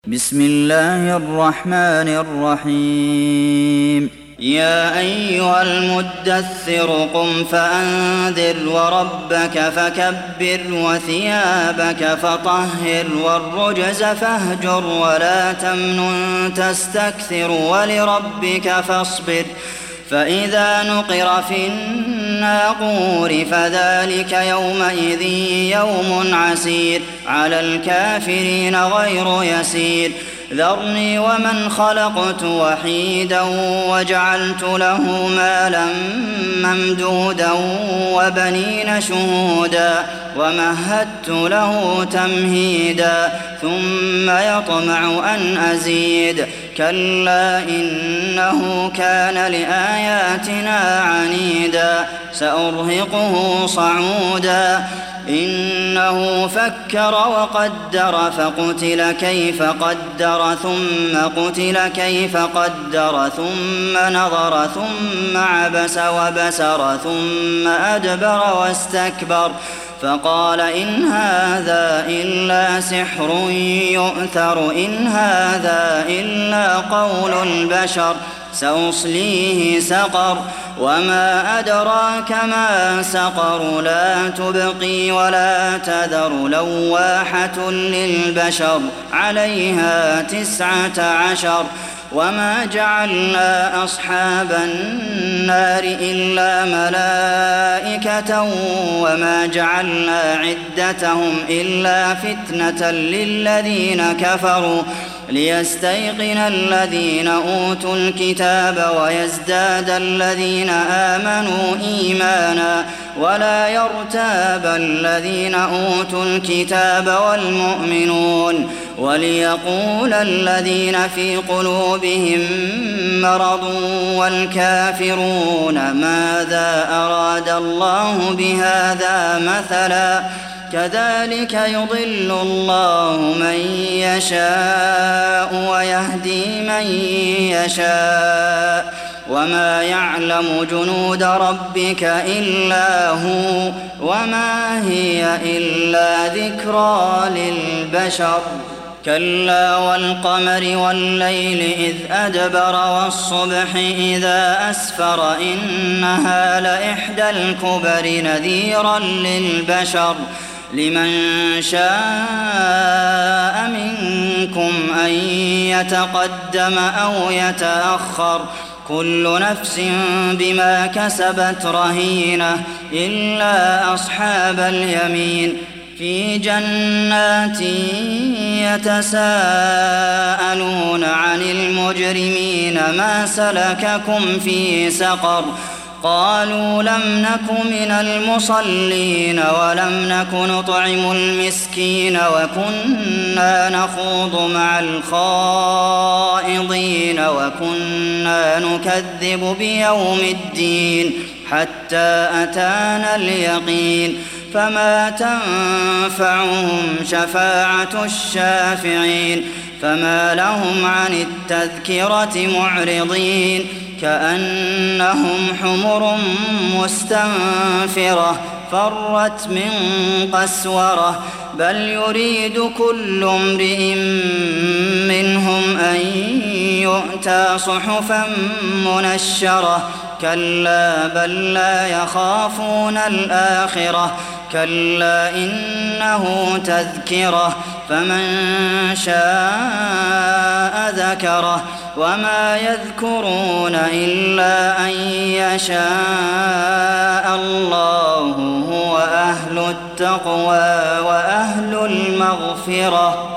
بسم الله الرحمن الرحيم يا أيها المدثر قم فأنذر وربك فكبر وثيابك فطهر والرجز فاهجر ولا تمنن تستكثر ولربك فاصبر فإذا نقر في الناقور فذلك يومئذ يوم عسير على الكافرين غير يسير ذرني ومن خلقت وحيدا وجعلت له مالا ممدودا وبنين شهودا ومهدت له تمهيدا ثم يطمع أن أزيد كلا إنه كان لآياتنا عنيدا سأرهقه صعودا إنه فكر وقدر فقتل كيف قدر ثم قتل كيف قدر ثم نظر ثم عبس وبسر ثم أدبر واستكبر فقال إن هذا إلا سحر يؤثر إن هذا إلا قول البشر سأصليه سقر وما أدراك ما سقر لا تبقي ولا تذر لواحة للبشر عليها 19 وما جعلنا أصحاب النار إلا ملائكة وما جعلنا عدتهم إلا فتنة للذين كفروا ليستيقن الذين أوتوا الكتاب ويزداد الذين آمنوا إيمانا ولا يرتاب الذين أوتوا الكتاب والمؤمنون وليقول الذين في قلوبهم مرض والكافرون ماذا أراد الله بهذا مثلا كذلك يضل الله من يشاء ويهدي من يشاء وما يعلم جنود ربك إلا هو وما هي إلا ذكرى للبشر كلا والقمر والليل إذ أدبر والصبح إذا أسفر إنها لإحدى الكبر نذيرا للبشر لمن شاء منكم أن يتقدم أو يتأخر كل نفس بما كسبت رهينة إلا أصحاب اليمين في جنات يتساءلون عن المجرمين ما سلككم في سقر قالوا لم نك من المصلين ولم نك نطعم المسكين وكنا نخوض مع الخائضين وكنا نكذب بيوم الدين حتى أتانا اليقين فما تنفعهم شفاعة الشافعين فما لهم عن التذكرة معرضين كأنهم حمر مستنفرة فرت من قسورة بل يريد كل امرئ منهم أن يؤتى صحفا منشرة كلا بل لا يخافون الآخرة كلا إنه تذكرة فمن شاء ذكره وما يذكرون إلا أن يشاء الله هو أهل التقوى وأهل المغفرة